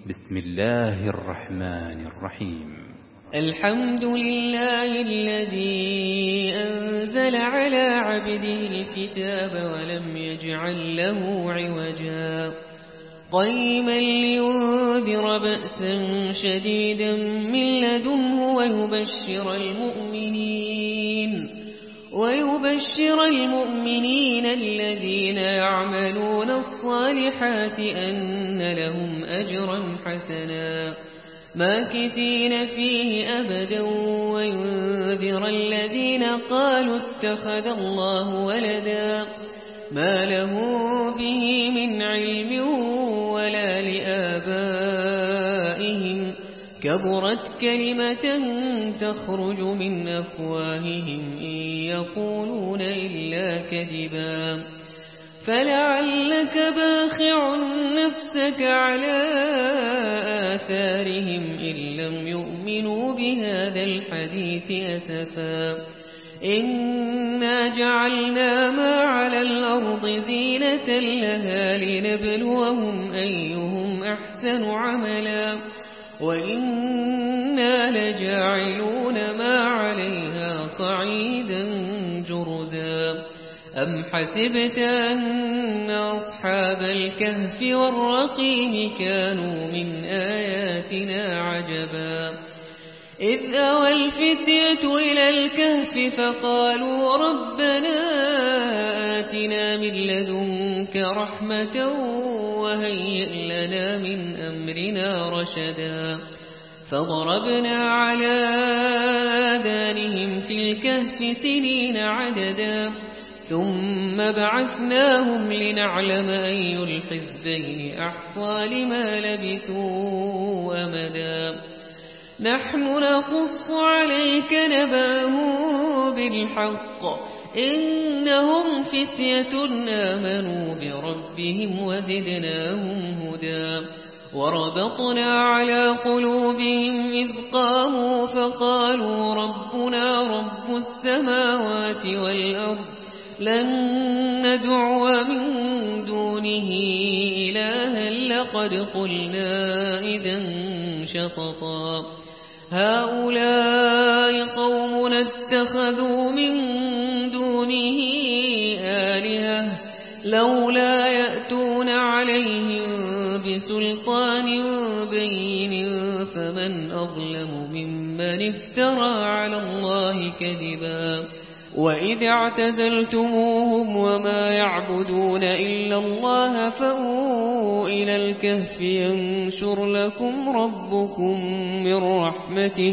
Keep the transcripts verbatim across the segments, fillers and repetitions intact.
بسم الله الرحمن الرحيم. الحمد لله الذي أنزل على عبده الكتاب ولم يجعل له عوجا قيما لينذر بأسا شديدا من لدنه ويبشر المؤمنين ويبشر المؤمنين الذين يعملون الصالحات أن لهم أجرا حسنا ماكثين فيه أبدا وينذر الذين قالوا اتخذ الله ولدا ما له به من علم ولا لآبائهم كبرت كلمة تخرج من أفواههم إن يقولون إلا كذبا فلعلك باخع نفسك على آثارهم إن لم يؤمنوا بهذا الحديث أسفا إنا جعلنا ما على الأرض زينة لها لنبلوهم أيهم أحسن عملا وإنا لجاعلون ما عليها صعيدا جرزا أم حسبت أن أصحاب الكهف والرقيم كانوا من آياتنا عجبا إذ أوى الفتية إلى الكهف فقالوا ربنا آتنا من لدنك رحمة وهيئ لنا من أمرنا رشدا فضربنا على آذانهم في الكهف سنين عددا ثم بعثناهم لنعلم أي الحزبين أحصى لما لبثوا أمدا نحن نقص عليك نبأهم بالحق إنهم فتية آمنوا بربهم وزدناهم هدى وربطنا على قلوبهم إذ قاموا فقالوا ربنا رب السماوات والأرض لن ندعو من دونه إلها لقد قلنا إذا شططا هؤلاء قوم اتخذوا من دونه آلهة لولا يأتون عليهم بسلطان بين فمن أظلم ممن افترى على الله كذبا وإذ اعتزلتموهم وما يعبدون إلا الله فأووا إلى الكهف ينشر لكم ربكم من رحمته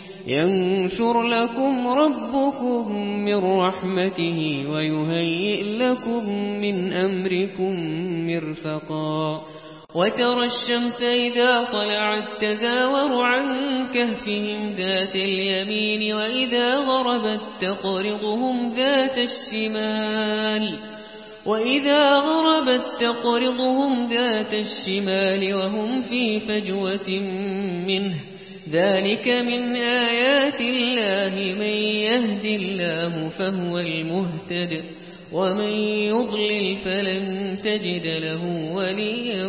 ينشر لكم ربكم من رحمته ويهيئ لكم من أمركم مرفقا وترى الشمس إذا طلعت تزاور عن كهفهم ذات اليمين وإذا غربت تقرضهم ذات الشمال وإذا غربت تقرضهم ذات الشمال وهم في فجوة منه ذلك من آيات الله من يهد الله فهو المهتد ومن يضلل فلن تجد له وليا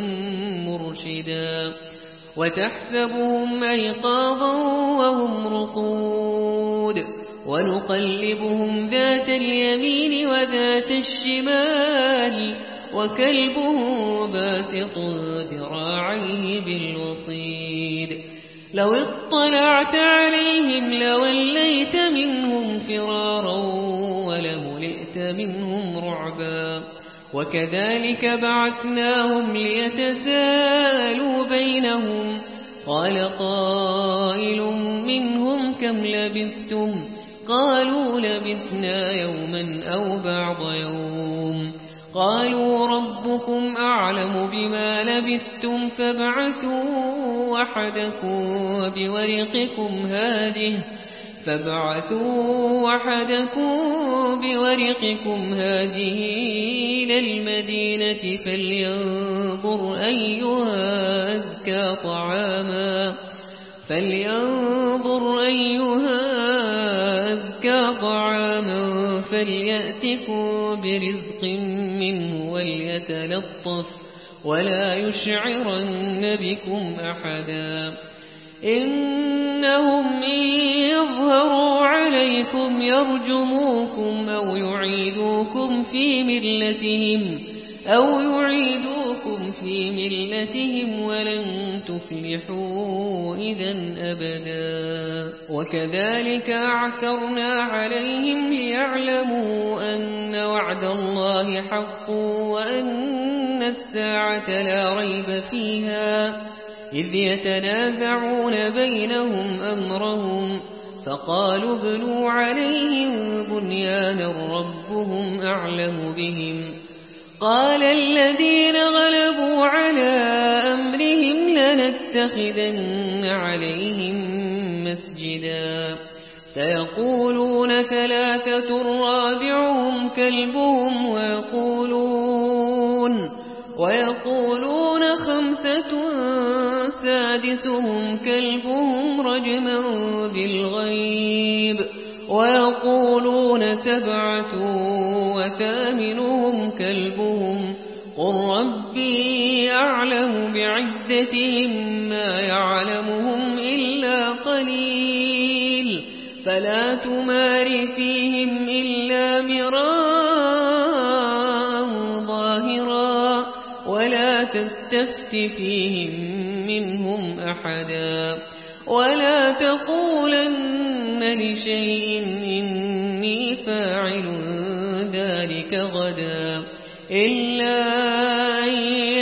مرشدا وتحسبهم أيقاظا وهم رقود ونقلبهم ذات اليمين وذات الشمال وكلبهم باسط ذراعيه بالوصيد لو اطلعت عليهم لوليت منهم فرارا ولملئت منهم رعبا وكذلك بعثناهم ليتساءلوا بينهم قال قائل منهم كم لبثتم قالوا لبثنا يوما أو بعض يوم قالوا ربكم أعلم بما لبثتم فابعثوا وحدكم بورقكم هذه فابعثوا وحدكم بورقكم هذه إلى المدينة فلينظر أيها أزكى طعاما فلينظر أيها أزكى طعاما فليأتكم برزق منه وليتلطف ولا يشعرن بكم أحدا إنهم إن يظهروا عليكم يرجموكم أو يعيدوكم في ملتهم أو يعيدوكم في ملتهم ولن تفلحوا إذا أبدا وكذلك أعثرنا عليهم ليعلموا أن وعد الله حق وأن الساعة لا ريب فيها إذ يتنازعون بينهم أمرهم فقالوا ابنوا عليهم بنيانا ربهم أعلم بهم قال الذين غلبوا على أمرهم لنتخذن عليهم مسجدا سيقولون ثلاثة رابعهم كلبهم ويقولون ويقولون خمسة سادسهم كلبهم رجما بالغيب ويقولون سبعة وثامنهم كلبهم قل ربي أعلم بعدتهم ما يعلمهم إلا قليل فلا تمار فيهم إلا مراء ظاهرا ولا تستفت فيهم منهم أحدا ولا تقولن لشيء إني فاعل ذلك غدا إلا أن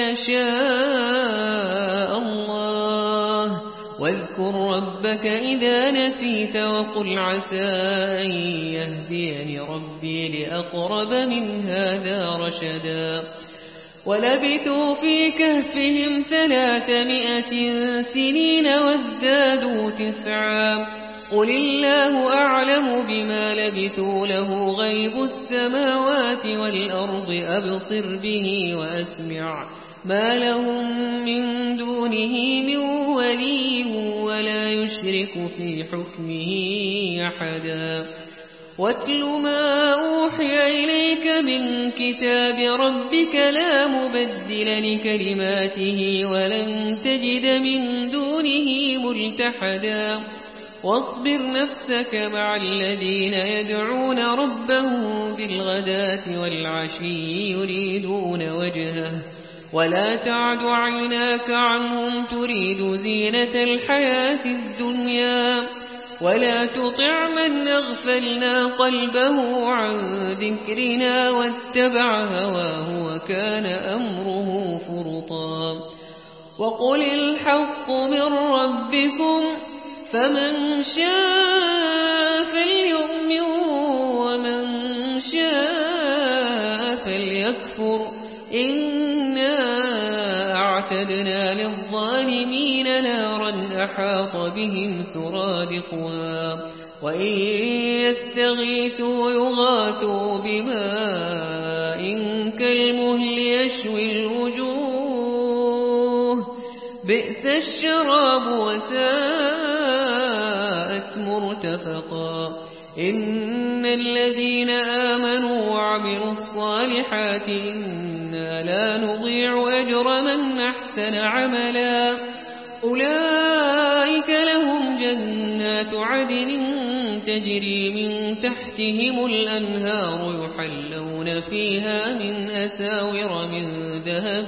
يشاء الله واذكر ربك إذا نسيت وقل عسى أن يهديني ربي لأقرب من هذا رشدا ولبثوا في كهفهم ثلاثمائة سنين وازدادوا تسعا قل الله أعلم بما لبثوا له غيب السماوات والأرض أبصر به وأسمع ما لهم من دونه من ولي ولا يشرك في حكمه أحدا واتل ما أوحي إليك من كتاب ربك لا مبدل لكلماته ولن تجد من دونه ملتحدا واصبر نفسك مع الذين يدعون ربهم بالغداة والعشي يريدون وجهه ولا تعد عيناك عنهم تريد زينة الحياة الدنيا ولا تطع من أغفلنا قلبه عن ذكرنا واتبع هواه وكان أمره فرطا وقل الحق من ربكم فمن شاء فليؤمن ومن شاء فليكفر إنا أعتدنا للظالمين نارا أحاط بهم سرادقها وإن يستغيثوا يغاثوا بماء كالمهل يشوي الوجوه بئس الشراب وساءت مرتفقا إن الذين آمنوا وعملوا الصالحات إنا لا نضيع أجر من أحسن عملا أولئك لهم جنات عدن تجري من تحتهم الأنهار يحلون فيها من أساور من ذهب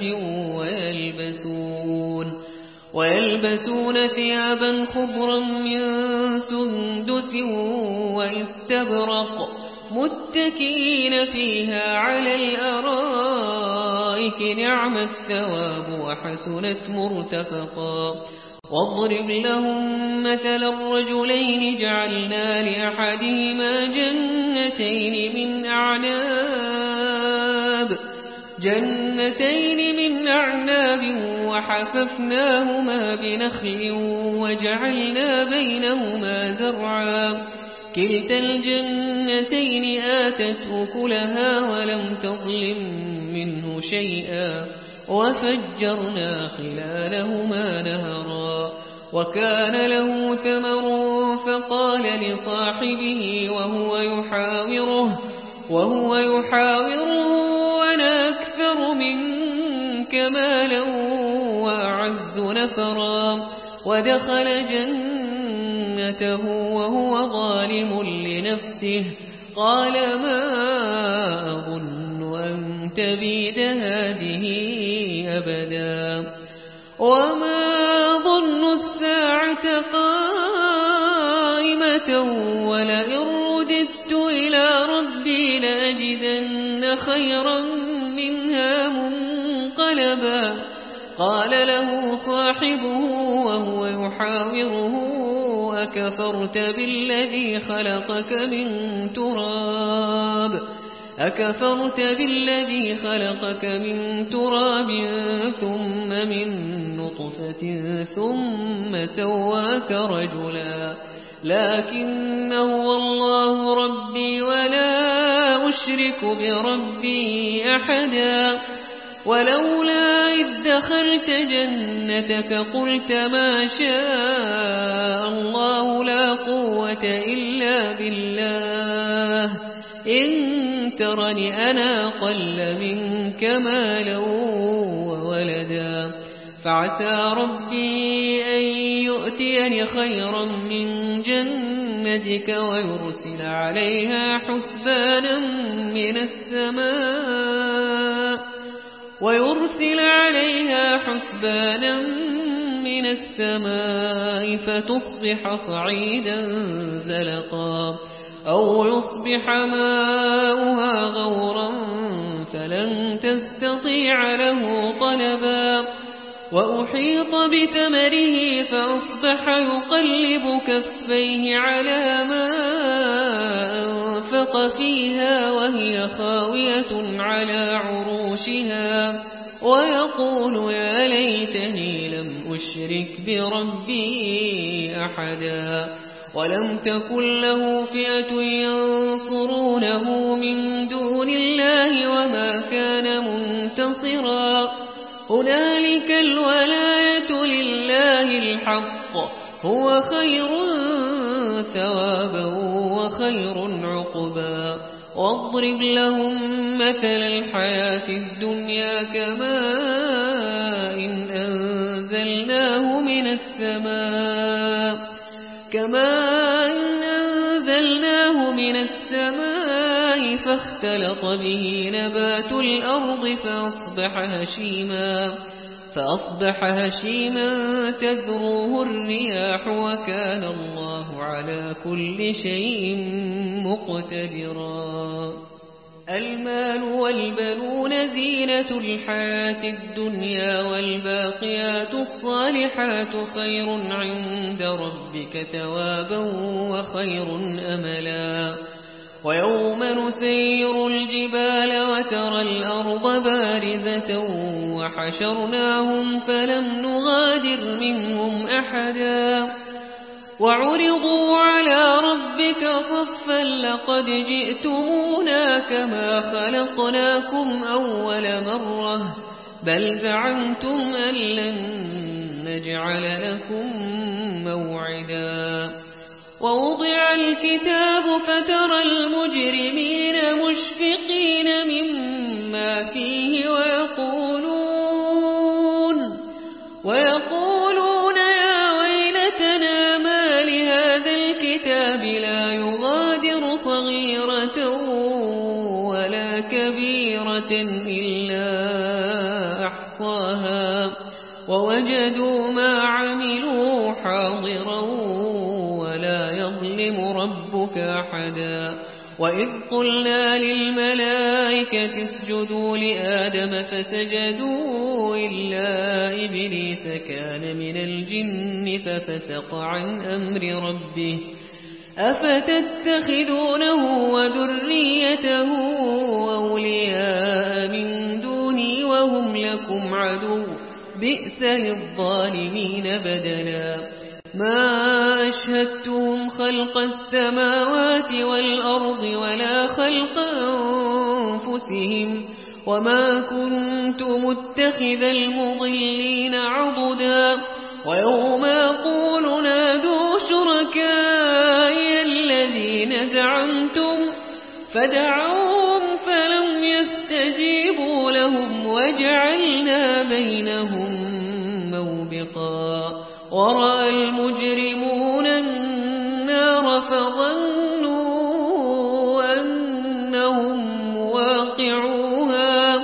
ويلبسون ويلبسون ثيابا خضرا من سندس واستبرق متكئين فيها على الأرائك نعم الثواب وحسنت مرتفقا واضرب لهم مثل الرجلين جعلنا لأحدهما جنتين من أعناب جنتين من أعناب وحففناهما بنخل وجعلنا بينهما زرعا كلتا الجنتين آتت أكلها ولم تظلم منه شيئا وفجرنا خلالهما نهرا وكان له ثمر فقال لصاحبه وهو يحاوره وهو يحاوره أنا أكثر منك مالا وأعز نفرا ودخل جنته وهو ظالم لنفسه قال ما أظن أن تبيد هذه أبدا وما ظن الساعة قائمة ولئن رددت إلى ربي لأجدن خيرا منها منقلبا قال له صاحبه وهو يحاوره أكفرت بالذي خلقك من تراب أكفرت بالذي خلقك من تراب ثم من نطفة ثم سواك رجلا لكن هو الله ربي ولا أشرك بربي أحدا ولولا إذ دخلت جنتك قلت ما شاء الله لا قوة إلا بالله إن ترني أنا أقل منك مالا وولدا فعسى ربي أن يؤتيني خيرا من جنتك ويرسل عليها حسبانا من السماء ويرسل عليها حسبانا من السماء فتصبح صعيدا زلقا أو يصبح ماؤها غورا فلن تستطيع له طلبا وأحيط بثمره فأصبح يقلب كفيه على ما أنفق فيها وهي خاوية على عروشها ويقول يا ليتني لم أشرك بربي أحدا ولم تكن له فئة ينصرونه من دون الله وما كان منتصرا هنالك الولاية لله الحق هو خير ثوابا وخير عقبا واضرب لهم مثل الحياة الدنيا كماء إن أنزلناه من السماء كما إن أنزلناه من السماء فاختلط به نبات الأرض فأصبح هشيما فأصبح هشيما تذروه الرياح وكان الله على كل شيء مقتدرا المال والبنون زينة الحياة الدنيا والباقيات الصالحات خير عند ربك ثوابا وخير أملا ويوم نسير الجبال وترى الأرض بارزة وحشرناهم فلم نغادر منهم أحدا وعرضوا على ربك صفا لقد جئتمونا كما خلقناكم أول مرة بل زعمتم أن لن نجعل لكم موعدا ووضع الكتاب فترى المجرمين مشفقين مما فيه ويقولون ويقولون يا ويلتنا ما لهذا الكتاب لا يغادر صغيرة ولا كبيرة إلا أحصاها ووجدوا ما عملوا حاضرا ولا يظلم ربك أحدا وإذ قلنا للملائكة اسجدوا لآدم فسجدوا إلا إبليس كان من الجن ففسق عن أمر ربه أفتتخذونه وذريته أولياء من دوني وهم لكم عدو بئس للظالمين بدلا ما أشهدتهم خلق السماوات والأرض ولا خلق أنفسهم وما كنت متخذ المضلين عضدا ويوم يقول نادوا شركائي الذين زعمتم فدعوهم فلم يستجيبوا لهم وجعلنا بينهم موبقا ورأى المجرمون النار فظنوا أنهم واقعوها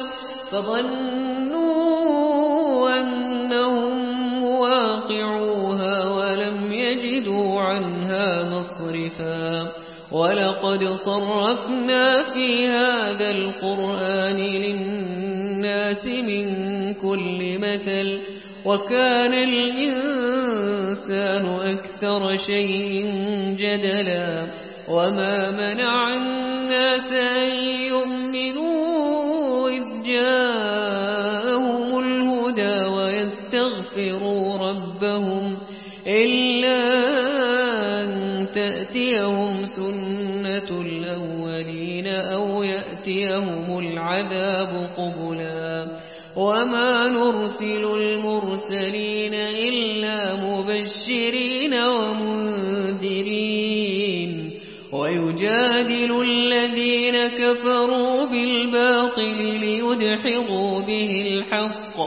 فظنوا أنهم واقعوها ولم يجدوا عنها مصرفا ولقد صرفنا في هذا القرآن للناس من كل مثل وكان الإنسان أكثر شيء جدلا وما منع الناس أن يؤمنوا إذ جاءهم الهدى ويستغفروا ربهم إلا أن تأتيهم سنة الأولين أو يأتيهم العذاب قبلا وما نرسل المرسلين إلا مبشرين ومنذرين ويجادل الذين كفروا بالباطل ليدحضوا به الحق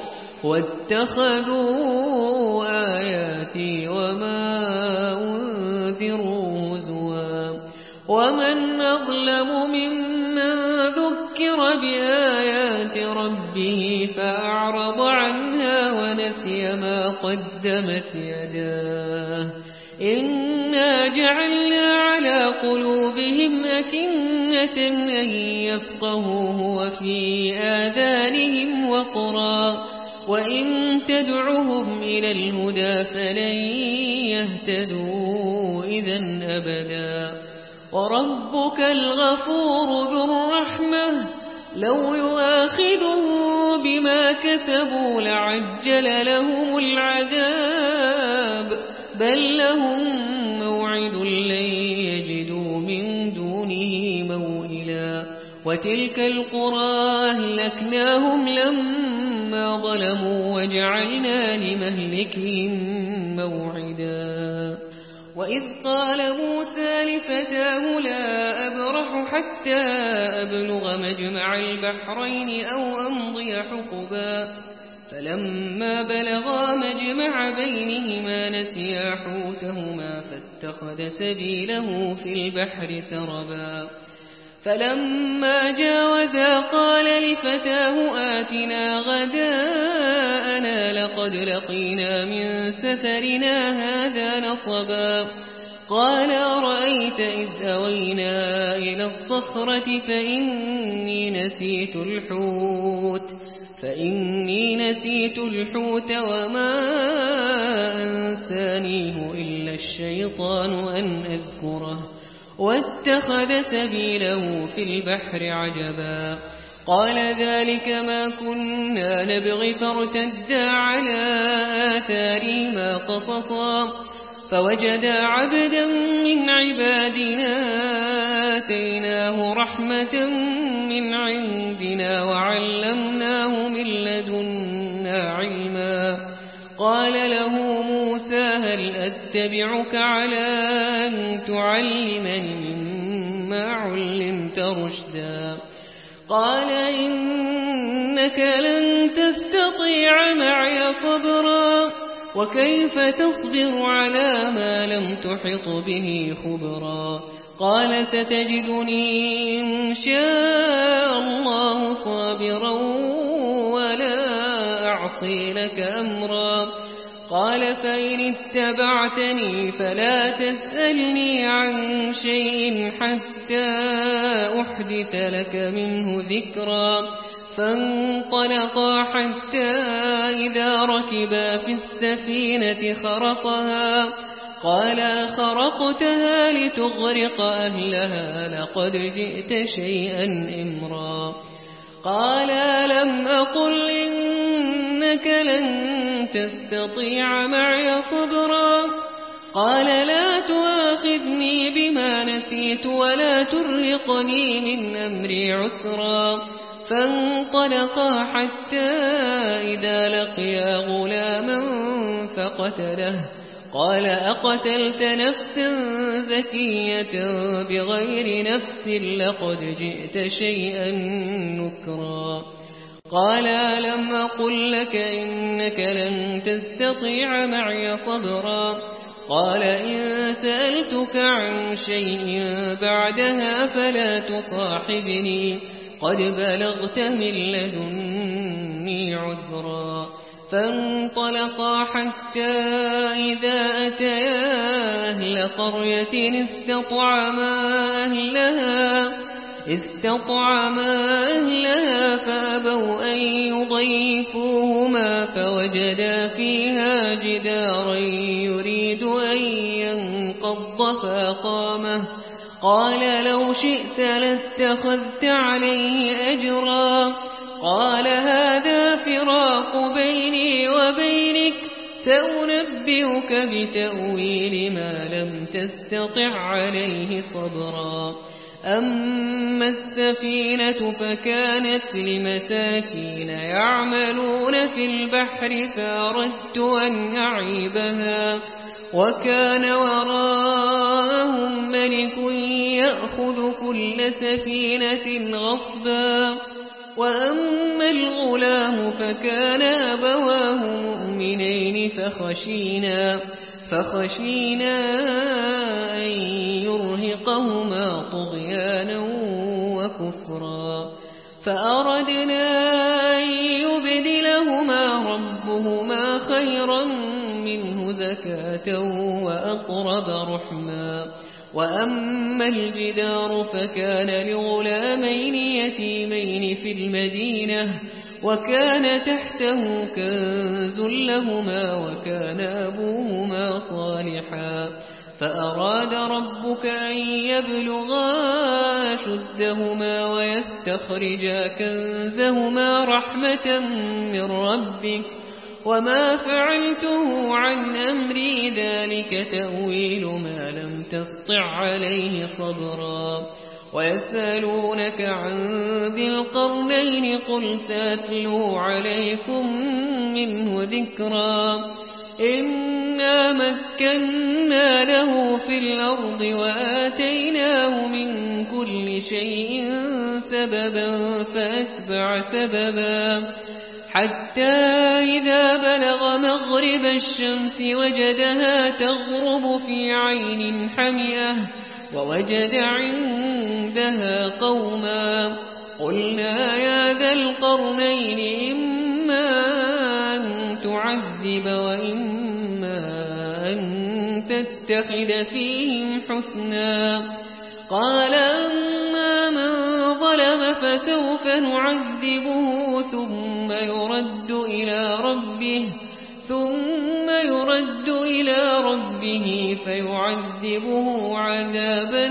واتخذوا آياتي وما أنذروا هزوا ومن أظلم ممن ذكر بآيات ربه فأعرض عنها ونسي ما قدمت يداه إنا جعلنا على قلوبهم أكنة أن يفقهوه وفي آذانهم وقرا وإن تدعهم إلى الهدى فلن يهتدوا إذا أبدا وربك الغفور ذو الرحمة لو يؤاخذه بما كسبوا لعجل لهم العذاب بل لهم موعد لن يجدوا من دونه موئلا وتلك القرى أهلكناهم لما ظلموا وجعلنا لمهلكهم موعدا وإذ قال موسى لفتاه لا أبرح حتى أبلغ مجمع البحرين أو أمضي حقبا فلما بلغا مجمع بينهما نسيا حوتهما فاتخذ سبيله في البحر سربا فلما جاوزا قال لفتاه آتنا غداءنا لقد لقينا من سفرنا هذا نصبا قال أرأيت إذ أوينا إلى الصخرة فإني نسيت الحوت فإني نسيت الحوت وما أنسانيه إلا الشيطان أن أذكره واتخذ سبيله في البحر عجبا قال ذلك ما كنا نبغي فارتدا على آثارهما قصصا فوجدا عبدا من عبادنا آتيناه رحمة من عندنا وعلمناه من لدنا علما قال له موسى هل أتبعك على أن تعلمني مما علمت رشدا قال إنك لن تستطيع معي صبرا وكيف تصبر على ما لم تحط به خبرا قال ستجدني إن شاء الله صابرا ولا أعصي لك أمرا قال فإن اتبعتني فلا تسألني عن شيء حتى أحدث لك منه ذكرا فانطلقا حتى إذا ركبا في السفينة خرقها قال خرقتها لتغرق أهلها لقد جئت شيئا إمرا قال لم أقل إنك لن تستطيع معي صبرا قال لا تؤاخذني بما نسيت ولا ترهقني من أمري عسرا فانطلقا حتى إذا لقيا غلاما فقتله قال أقتلت نفسا زكية بغير نفس لقد جئت شيئا نكرا قال ألم أقل لك إنك لن تستطيع معي صبرا قال إن سألتك عن شيء بعدها فلا تصاحبني قد بلغت من لدني عذرا فانطلقا حتى إذا أتيا أهل قرية استطعما أهلها استطعما أهلها فأبوا أن يضيفوهما فوجدا فيها جدارا يريد أن ينقض فأقامه قال لو شئت لاتخذت عليه أجرا قال هذا فراق بيني وبينك سأنبئك بتأويل ما لم تستطع عليه صبرا أما السفينة فكانت لمساكين يعملون في البحر فأردت أن أعيبها وكان وراءهم ملك يأخذ كل سفينة غصبا وأما الغلام فكان أبواه مؤمنين فخشينا فخشينا أن يرهقهما طغيانا وكفرا فأردنا أن يبدلهما ربهما خيرا منه زكاة وأقرب رحما وأما الجدار فكان لغلامين يتيمين في المدينة وكان تحته كنز لهما وكان أبوهما صالحا فأراد ربك أن يبلغا أشدهما ويستخرجا كنزهما رحمة من ربك وما فعلته عن أمري ذلك تأويل ما لم تسطع عليه صبرا ويسألونك عن ذي القرنين قل ساتلو عليكم منه ذكرا إنا مكنا له في الأرض وآتيناه من كل شيء سببا فأتبع سببا حتى إذا بلغ مغرب الشمس وجدها تغرب في عين حمئة ووجد عندها قوما قلنا يا ذا القرنين إما أن تعذب وإما أن تتخذ فيهم حسنا قال أما من ظلم فسوف نعذبه ثم يرد إلى ربه ثم يرد إلى ربه فيعذبه عذابا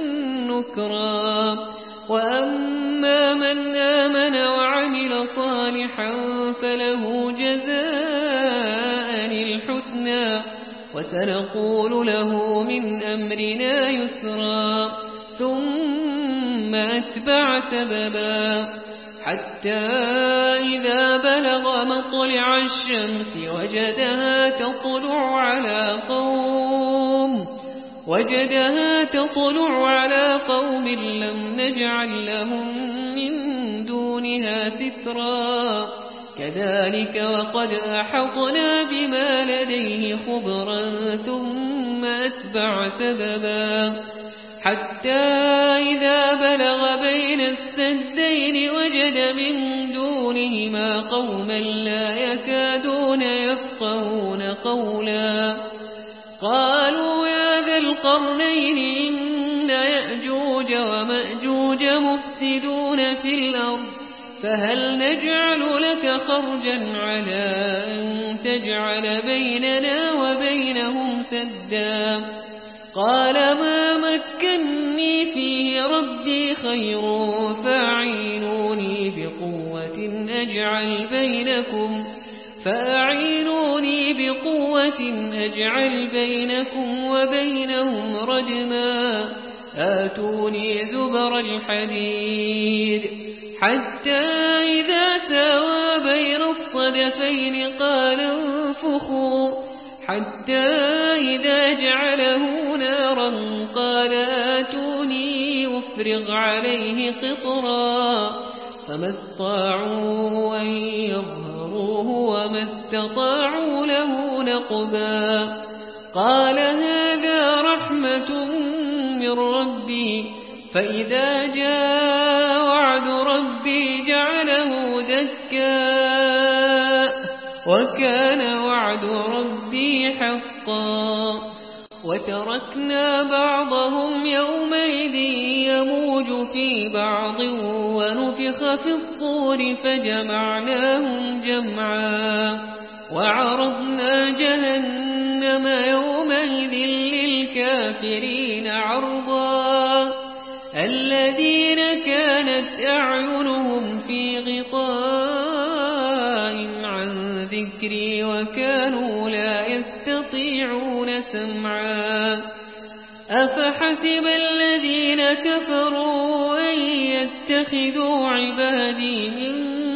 نكرا وأما من آمن وعمل صالحا فله جزاء الحسنى وسنقول له من أمرنا يسرا ثم أتبع سببا حتى إذا بلغ مطلع الشمس وجدها تطلع على قوم وجدها تطلع على قوم لم نجعل لهم من دونها سترا كذلك وقد أحطنا بما لديه خبرا ثم أتبع سببا حتى إذا بلغ بين السدين وجد من دونهما قوما لا يكادون يفقهون قولا قالوا يا ذا القرنين إن يأجوج ومأجوج مفسدون في الأرض فهل نجعل لك خرجا على أن تجعل بيننا وبينهم سدا قال ما مكني فيه ربي خير فأعينوني بقوة أجعل بينكم فأعينوني بقوة أجعل بينكم وبينهم ردما آتوني زبر الحديد حتى إذا ساوى بين الصدفين قال انفخوا حتى إذا جعله نارا قال آتوني أفرغ عليه قطرا فما استطاعوا أن يظهروه وما استطاعوا له نقبا قال هذا رحمة من ربي فإذا جاء وعد ربي جعله دكاء وكان وعد ربي حقا وتركنا بعضهم يومئذ يموج في بعض ونفخ في الصور فجمعناهم جمعا وعرضنا جهنم يومئذ للكافرين عرضا الذين كانت أعينهم في غطاء عن ذكري وكانوا لا يستطيعون سمعا أفحسب الذين كفروا أن يتخذوا عبادي من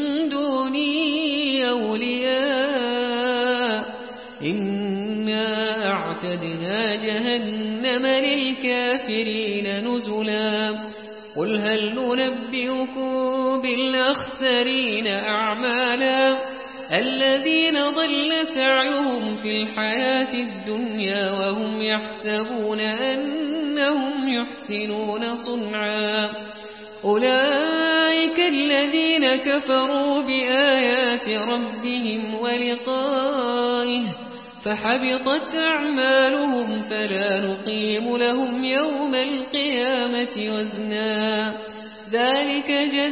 دوني أولياء إنا أعتدنا جهنم للكافرين نزلا قل هل ننبئكم بالأخسرين أعمالا الذين ضل سعيهم في الحياة الدنيا وهم يحسبون أنهم يحسنون صنعا أولئك الذين كفروا بآيات ربهم ولقائه فحبطت أعمالهم فلا نقيم لهم يوم القيامة وزنا ذلك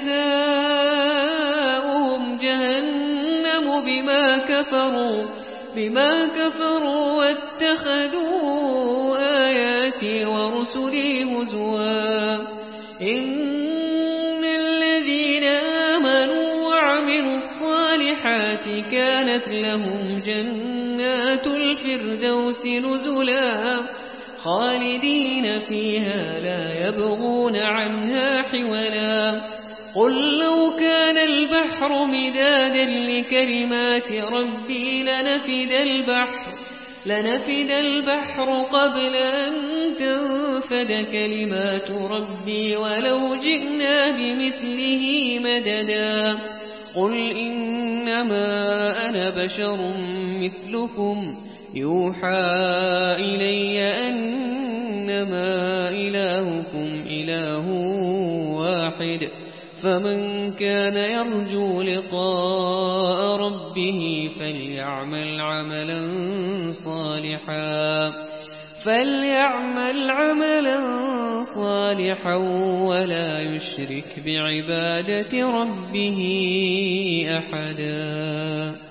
جزاؤهم جهنم بما كفروا بما كفروا واتخذوا آياتي ورسلي هزوا إن الذين آمنوا وعملوا الصالحات كانت لهم جنات الفردوس نزلا خالدين فيها لا يبغون عنها حولا قل لو كان البحر مدادا لكلمات ربي لنفد البحر لنفد البحر قبل أن تنفد كلمات ربي ولو جئنا بمثله مددا قل إنما أنا بشر مثلكم يوحى إلي أنما إلهكم إله واحد فمن كان يرجو لقاء ربه فليعمل عملا صالحا فليعمل عملا صالحا ولا يشرك بعبادة ربه أحدا.